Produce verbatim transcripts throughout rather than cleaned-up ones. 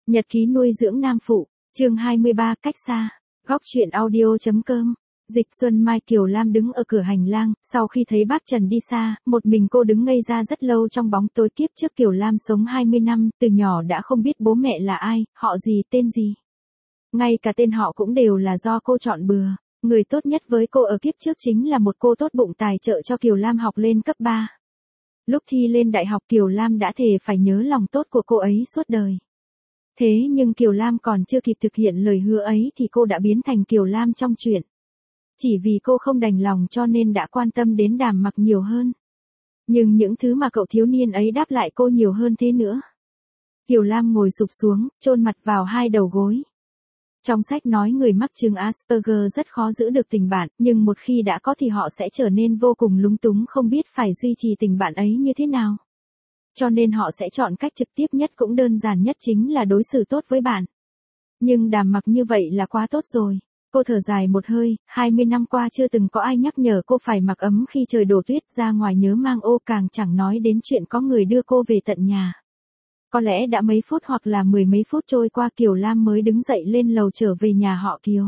Nhật ký nuôi dưỡng nam phụ, chương hai mươi ba, cách xa. Góc truyện audio.com. Dịch Xuân Mai Kiều Lam đứng ở cửa hành lang, sau khi thấy bác Trần đi xa, một mình cô đứng ngây ra rất lâu trong bóng tối. Kiếp trước Kiều Lam sống hai mươi năm, từ nhỏ đã không biết bố mẹ là ai, họ gì, tên gì. Ngay cả tên họ cũng đều là do cô chọn bừa. Người tốt nhất với cô ở kiếp trước chính là một cô tốt bụng tài trợ cho Kiều Lam học lên cấp ba. Lúc thi lên đại học Kiều Lam đã thề phải nhớ lòng tốt của cô ấy suốt đời. Thế nhưng Kiều Lam còn chưa kịp thực hiện lời hứa ấy thì cô đã biến thành Kiều Lam trong truyện. Chỉ vì cô không đành lòng cho nên đã quan tâm đến Đàm Mặc nhiều hơn. Nhưng những thứ mà cậu thiếu niên ấy đáp lại cô nhiều hơn thế nữa. Kiều Lam ngồi sụp xuống, chôn mặt vào hai đầu gối. Trong sách nói người mắc chứng Asperger rất khó giữ được tình bạn, nhưng một khi đã có thì họ sẽ trở nên vô cùng lúng túng, không biết phải duy trì tình bạn ấy như thế nào. Cho nên họ sẽ chọn cách trực tiếp nhất cũng đơn giản nhất, chính là đối xử tốt với bạn. Nhưng Đàm Mặc như vậy là quá tốt rồi. Cô thở dài một hơi, hai mươi năm qua chưa từng có ai nhắc nhở cô phải mặc ấm khi trời đổ tuyết, ra ngoài nhớ mang ô, càng chẳng nói đến chuyện có người đưa cô về tận nhà. Có lẽ đã mấy phút hoặc là mười mấy phút trôi qua Kiều Lam mới đứng dậy lên lầu trở về nhà họ Kiều.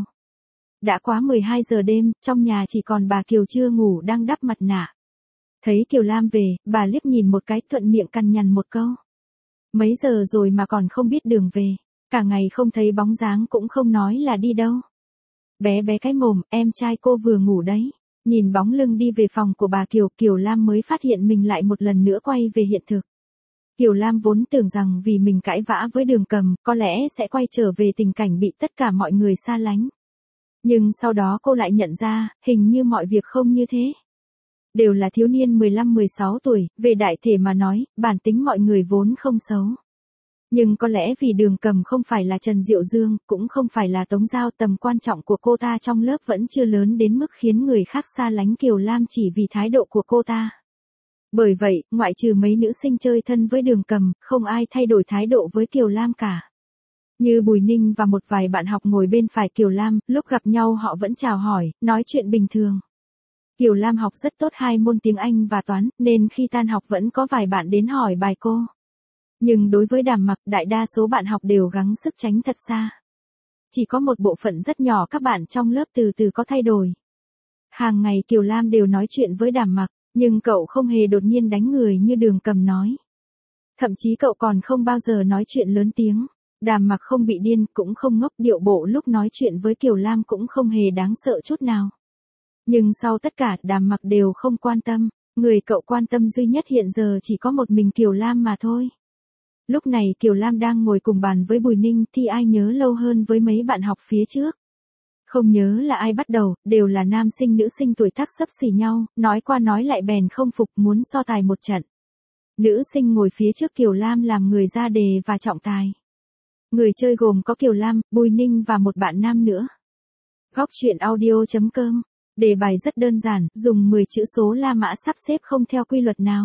Đã quá mười hai giờ đêm, trong nhà chỉ còn bà Kiều chưa ngủ đang đắp mặt nạ. Thấy Kiều Lam về, bà liếc nhìn một cái, thuận miệng cằn nhằn một câu. Mấy giờ rồi mà còn không biết đường về, cả ngày không thấy bóng dáng cũng không nói là đi đâu. Bé bé cái mồm, em trai cô vừa ngủ đấy. Nhìn bóng lưng đi về phòng của bà Kiều, Kiều Lam mới phát hiện mình lại một lần nữa quay về hiện thực. Kiều Lam vốn tưởng rằng vì mình cãi vã với Đường Cầm, có lẽ sẽ quay trở về tình cảnh bị tất cả mọi người xa lánh. Nhưng sau đó cô lại nhận ra, hình như mọi việc không như thế. Đều là thiếu niên mười lăm mười sáu tuổi, về đại thể mà nói, bản tính mọi người vốn không xấu. Nhưng có lẽ vì Đường Cầm không phải là Trần Diệu Dương, cũng không phải là Tống Giao, tầm quan trọng của cô ta trong lớp vẫn chưa lớn đến mức khiến người khác xa lánh Kiều Lam chỉ vì thái độ của cô ta. Bởi vậy, ngoại trừ mấy nữ sinh chơi thân với Đường Cầm, không ai thay đổi thái độ với Kiều Lam cả. Như Bùi Ninh và một vài bạn học ngồi bên phải Kiều Lam, lúc gặp nhau họ vẫn chào hỏi, nói chuyện bình thường. Kiều Lam học rất tốt hai môn tiếng Anh và toán, nên khi tan học vẫn có vài bạn đến hỏi bài cô. Nhưng đối với Đàm Mặc, đại đa số bạn học đều gắng sức tránh thật xa. Chỉ có một bộ phận rất nhỏ các bạn trong lớp từ từ có thay đổi. Hàng ngày Kiều Lam đều nói chuyện với Đàm Mặc, nhưng cậu không hề đột nhiên đánh người như Đường Cầm nói. Thậm chí cậu còn không bao giờ nói chuyện lớn tiếng. Đàm Mặc không bị điên, cũng không ngốc, điệu bộ lúc nói chuyện với Kiều Lam cũng không hề đáng sợ chút nào. Nhưng sau tất cả, Đàm Mặc đều không quan tâm. Người cậu quan tâm duy nhất hiện giờ chỉ có một mình Kiều Lam mà thôi. Lúc này Kiều Lam đang ngồi cùng bàn với Bùi Ninh, thì ai nhớ lâu hơn với mấy bạn học phía trước. Không nhớ là ai bắt đầu, đều là nam sinh nữ sinh tuổi tác xấp xỉ nhau, nói qua nói lại bèn không phục, muốn so tài một trận. Nữ sinh ngồi phía trước Kiều Lam làm người ra đề và trọng tài. Người chơi gồm có Kiều Lam, Bùi Ninh và một bạn nam nữa. Góc truyện audio.com. Đề bài rất đơn giản, dùng mười chữ số La Mã sắp xếp không theo quy luật nào.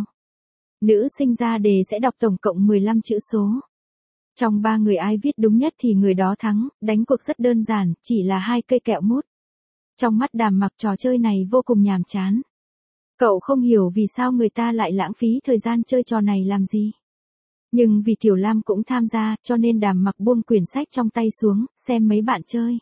Nữ sinh ra đề sẽ đọc tổng cộng mười lăm chữ số. Trong ba người ai viết đúng nhất thì người đó thắng, đánh cuộc rất đơn giản, chỉ là hai cây kẹo mút. Trong mắt Đàm Mặc trò chơi này vô cùng nhàm chán. Cậu không hiểu vì sao người ta lại lãng phí thời gian chơi trò này làm gì. Nhưng vì Kiều Lam cũng tham gia, cho nên Đàm Mặc buông quyển sách trong tay xuống, xem mấy bạn chơi.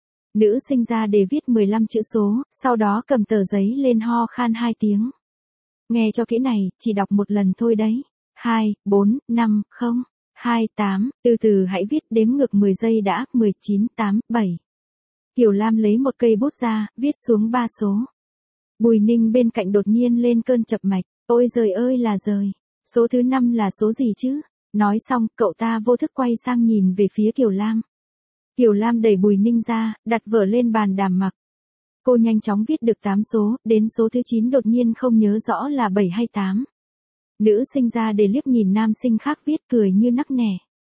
Nữ sinh ra đề viết mười lăm chữ số, sau đó cầm tờ giấy lên ho khan hai tiếng. Nghe cho kỹ này, chỉ đọc một lần thôi đấy. hai, bốn, năm, không, hai, tám, từ từ hãy viết, đếm ngược mười giây đã, mười chín, tám, bảy. Kiều Lam lấy một cây bút ra, viết xuống ba số. Bùi Ninh bên cạnh đột nhiên lên cơn chập mạch, ôi giời ơi là giời, số thứ năm là số gì chứ? Nói xong, cậu ta vô thức quay sang nhìn về phía Kiều Lam. Kiều Lam đẩy Bùi Ninh ra, đặt vở lên bàn Đàm Mặc. Cô nhanh chóng viết được tám số, đến số thứ chín đột nhiên không nhớ rõ là bảy hay tám. Nữ sinh ra để liếc nhìn nam sinh khác viết, cười như nắc nẻ.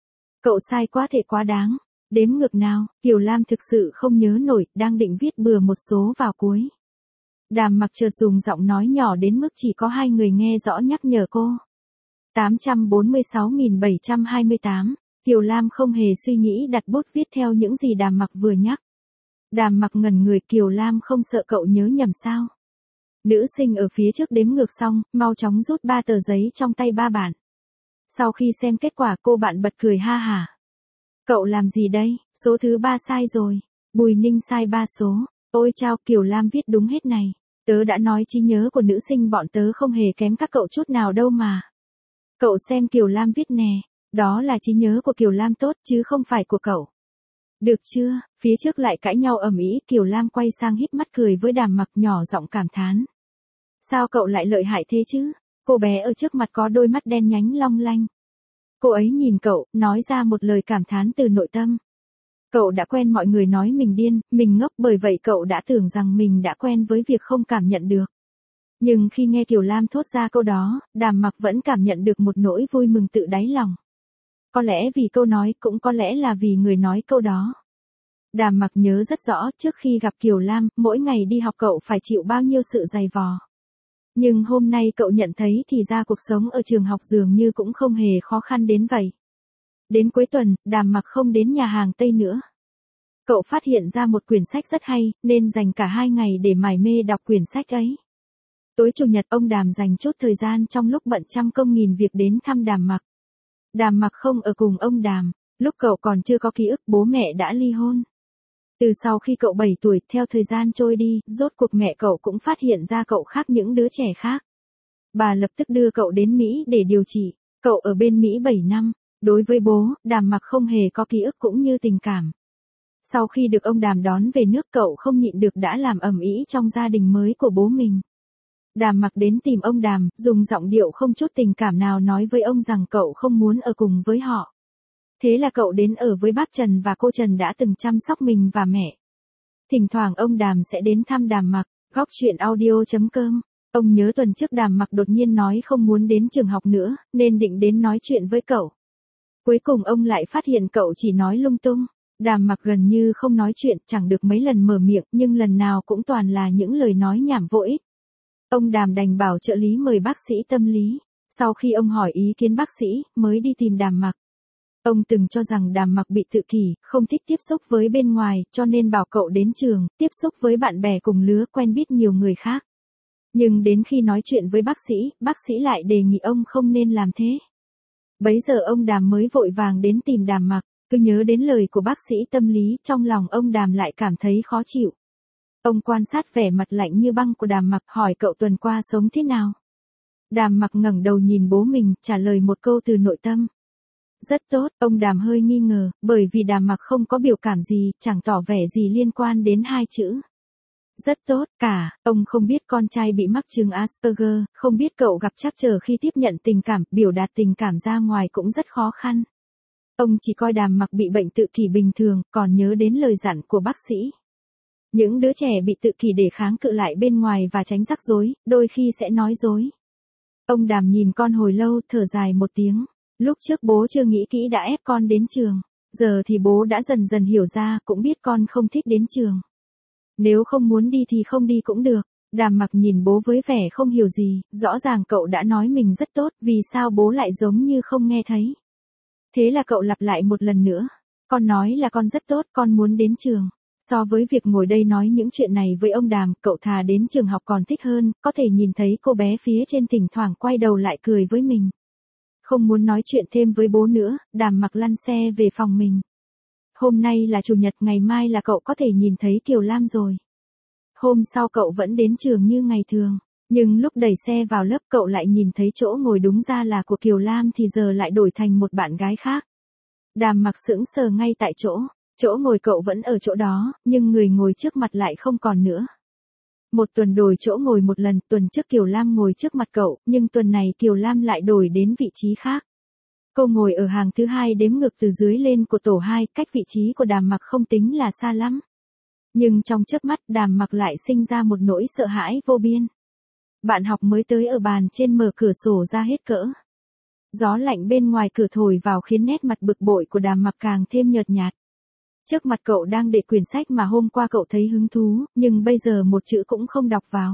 Cậu sai quá thể quá đáng. Đếm ngược nào, Kiều Lam thực sự không nhớ nổi, đang định viết bừa một số vào cuối. Đàm Mặc chợt dùng giọng nói nhỏ đến mức chỉ có hai người nghe rõ nhắc nhở cô. tám trăm bốn mươi sáu nghìn bảy trăm hai mươi tám. Kiều Lam không hề suy nghĩ đặt bút viết theo những gì Đàm Mặc vừa nhắc. Đàm Mặc ngẩn người, Kiều Lam không sợ cậu nhớ nhầm sao? Nữ sinh ở phía trước đếm ngược xong, mau chóng rút ba tờ giấy trong tay ba bạn. Sau khi xem kết quả cô bạn bật cười ha hả. Cậu làm gì đây, số thứ ba sai rồi. Bùi Ninh sai ba số. Ôi chao, Kiều Lam viết đúng hết này. Tớ đã nói trí nhớ của nữ sinh bọn tớ không hề kém các cậu chút nào đâu mà. Cậu xem Kiều Lam viết nè. Đó là trí nhớ của Kiều Lam tốt chứ không phải của cậu. Được chưa, phía trước lại cãi nhau ầm ĩ, Kiều Lam quay sang híp mắt cười với Đàm Mặc nhỏ giọng cảm thán. Sao cậu lại lợi hại thế chứ? Cô bé ở trước mặt có đôi mắt đen nhánh long lanh. Cô ấy nhìn cậu, nói ra một lời cảm thán từ nội tâm. Cậu đã quen mọi người nói mình điên, mình ngốc, bởi vậy cậu đã tưởng rằng mình đã quen với việc không cảm nhận được. Nhưng khi nghe Kiều Lam thốt ra câu đó, Đàm Mặc vẫn cảm nhận được một nỗi vui mừng tự đáy lòng. Có lẽ vì câu nói, cũng có lẽ là vì người nói câu đó. Đàm Mặc nhớ rất rõ, trước khi gặp Kiều Lam, mỗi ngày đi học cậu phải chịu bao nhiêu sự dày vò. Nhưng hôm nay cậu nhận thấy thì ra cuộc sống ở trường học dường như cũng không hề khó khăn đến vậy. Đến cuối tuần, Đàm Mặc không đến nhà hàng Tây nữa. Cậu phát hiện ra một quyển sách rất hay, nên dành cả hai ngày để mải mê đọc quyển sách ấy. Tối chủ nhật ông Đàm dành chút thời gian trong lúc bận trăm công nghìn việc đến thăm Đàm Mặc. Đàm Mặc không ở cùng ông Đàm, lúc cậu còn chưa có ký ức bố mẹ đã ly hôn. Từ sau khi cậu bảy tuổi, theo thời gian trôi đi, rốt cuộc mẹ cậu cũng phát hiện ra cậu khác những đứa trẻ khác. Bà lập tức đưa cậu đến Mỹ để điều trị, cậu ở bên Mỹ bảy năm. Đối với bố, Đàm Mặc không hề có ký ức cũng như tình cảm. Sau khi được ông Đàm đón về nước, cậu không nhịn được đã làm ầm ĩ trong gia đình mới của bố mình. Đàm Mặc đến tìm ông Đàm, dùng giọng điệu không chút tình cảm nào nói với ông rằng cậu không muốn ở cùng với họ. Thế là cậu đến ở với bác Trần và cô Trần đã từng chăm sóc mình và mẹ. Thỉnh thoảng ông Đàm sẽ đến thăm Đàm Mặc. Góc truyện audio chấm com. Ông nhớ tuần trước Đàm Mặc đột nhiên nói không muốn đến trường học nữa, nên định đến nói chuyện với cậu. Cuối cùng ông lại phát hiện cậu chỉ nói lung tung. Đàm Mặc gần như không nói chuyện, chẳng được mấy lần mở miệng, nhưng lần nào cũng toàn là những lời nói nhảm vô ích. Ông Đàm đành bảo trợ lý mời bác sĩ tâm lý. Sau khi ông hỏi ý kiến bác sĩ, mới đi tìm Đàm Mặc. Ông từng cho rằng Đàm Mặc bị tự kỷ, không thích tiếp xúc với bên ngoài, cho nên bảo cậu đến trường, tiếp xúc với bạn bè cùng lứa, quen biết nhiều người khác. Nhưng đến khi nói chuyện với bác sĩ, bác sĩ lại đề nghị ông không nên làm thế. Bấy giờ ông Đàm mới vội vàng đến tìm Đàm Mặc, cứ nhớ đến lời của bác sĩ tâm lý, trong lòng ông Đàm lại cảm thấy khó chịu. Ông quan sát vẻ mặt lạnh như băng của Đàm Mặc, hỏi cậu tuần qua sống thế nào. Đàm Mặc ngẩng đầu nhìn bố mình, trả lời một câu từ nội tâm. Rất tốt. Ông Đàm hơi nghi ngờ, bởi vì Đàm Mặc không có biểu cảm gì, chẳng tỏ vẻ gì liên quan đến hai chữ. Rất tốt, cả, ông không biết con trai bị mắc chứng Asperger, không biết cậu gặp trắc trở khi tiếp nhận tình cảm, biểu đạt tình cảm ra ngoài cũng rất khó khăn. Ông chỉ coi Đàm Mặc bị bệnh tự kỷ bình thường, còn nhớ đến lời dặn của bác sĩ. Những đứa trẻ bị tự kỷ để kháng cự lại bên ngoài và tránh rắc rối, đôi khi sẽ nói dối. Ông Đàm nhìn con hồi lâu, thở dài một tiếng. Lúc trước bố chưa nghĩ kỹ đã ép con đến trường. Giờ thì bố đã dần dần hiểu ra, cũng biết con không thích đến trường. Nếu không muốn đi thì không đi cũng được. Đàm Mặc nhìn bố với vẻ không hiểu gì, rõ ràng cậu đã nói mình rất tốt, vì sao bố lại giống như không nghe thấy. Thế là cậu lặp lại một lần nữa. Con nói là con rất tốt, con muốn đến trường. So với việc ngồi đây nói những chuyện này với ông Đàm, cậu thà đến trường học còn thích hơn, có thể nhìn thấy cô bé phía trên thỉnh thoảng quay đầu lại cười với mình. Không muốn nói chuyện thêm với bố nữa, Đàm Mặc lăn xe về phòng mình. Hôm nay là chủ nhật, ngày mai là cậu có thể nhìn thấy Kiều Lam rồi. Hôm sau cậu vẫn đến trường như ngày thường, nhưng lúc đẩy xe vào lớp cậu lại nhìn thấy chỗ ngồi đúng ra là của Kiều Lam thì giờ lại đổi thành một bạn gái khác. Đàm Mặc sững sờ ngay tại chỗ, chỗ ngồi cậu vẫn ở chỗ đó, nhưng người ngồi trước mặt lại không còn nữa. Một tuần đổi chỗ ngồi một lần, tuần trước Kiều Lam ngồi trước mặt cậu, nhưng tuần này Kiều Lam lại đổi đến vị trí khác. Cô ngồi ở hàng thứ hai đếm ngược từ dưới lên của tổ hai, cách vị trí của Đàm Mặc không tính là xa lắm. Nhưng trong chớp mắt, Đàm Mặc lại sinh ra một nỗi sợ hãi vô biên. Bạn học mới tới ở bàn trên mở cửa sổ ra hết cỡ. Gió lạnh bên ngoài cửa thổi vào khiến nét mặt bực bội của Đàm Mặc càng thêm nhợt nhạt. Trước mặt cậu đang để quyển sách mà hôm qua cậu thấy hứng thú, nhưng bây giờ một chữ cũng không đọc vào.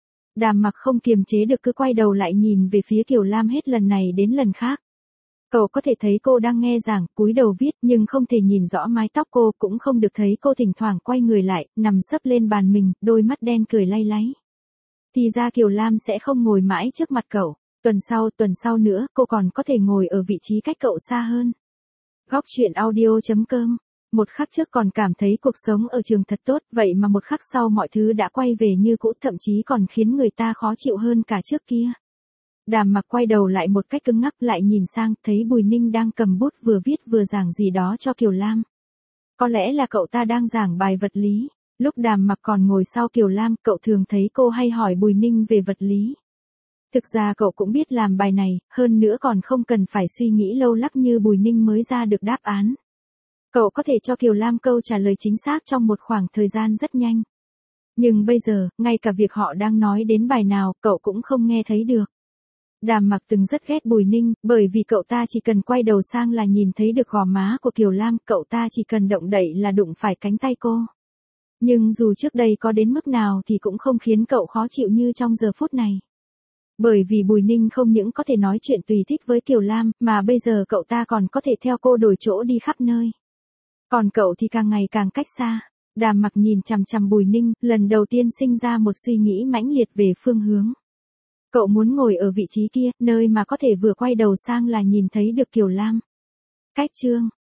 Đàm Mặc không kiềm chế được cứ quay đầu lại nhìn về phía Kiều Lam hết lần này đến lần khác. Cậu có thể thấy cô đang nghe giảng, cúi đầu viết, nhưng không thể nhìn rõ mái tóc cô, cũng không được thấy cô thỉnh thoảng quay người lại, nằm sấp lên bàn mình, đôi mắt đen cười lay láy. Thì ra Kiều Lam sẽ không ngồi mãi trước mặt cậu. Tuần sau, tuần sau nữa, cô còn có thể ngồi ở vị trí cách cậu xa hơn. Góc chuyện audio chấm com. Một khắc trước còn cảm thấy cuộc sống ở trường thật tốt, vậy mà một khắc sau mọi thứ đã quay về như cũ, thậm chí còn khiến người ta khó chịu hơn cả trước kia. Đàm Mặc quay đầu lại một cách cứng ngắc, lại nhìn sang, thấy Bùi Ninh đang cầm bút vừa viết vừa giảng gì đó cho Kiều Lam. Có lẽ là cậu ta đang giảng bài vật lý. Lúc Đàm Mặc còn ngồi sau Kiều Lam, cậu thường thấy cô hay hỏi Bùi Ninh về vật lý. Thực ra cậu cũng biết làm bài này, hơn nữa còn không cần phải suy nghĩ lâu lắc như Bùi Ninh mới ra được đáp án. Cậu có thể cho Kiều Lam câu trả lời chính xác trong một khoảng thời gian rất nhanh. Nhưng bây giờ, ngay cả việc họ đang nói đến bài nào, cậu cũng không nghe thấy được. Đàm Mặc từng rất ghét Bùi Ninh, bởi vì cậu ta chỉ cần quay đầu sang là nhìn thấy được gò má của Kiều Lam, cậu ta chỉ cần động đậy là đụng phải cánh tay cô. Nhưng dù trước đây có đến mức nào thì cũng không khiến cậu khó chịu như trong giờ phút này. Bởi vì Bùi Ninh không những có thể nói chuyện tùy thích với Kiều Lam, mà bây giờ cậu ta còn có thể theo cô đổi chỗ đi khắp nơi. Còn cậu thì càng ngày càng cách xa. Đàm Mặc nhìn chằm chằm Bùi Ninh, lần đầu tiên sinh ra một suy nghĩ mãnh liệt về phương hướng. Cậu muốn ngồi ở vị trí kia, nơi mà có thể vừa quay đầu sang là nhìn thấy được Kiều Lam. Cách chương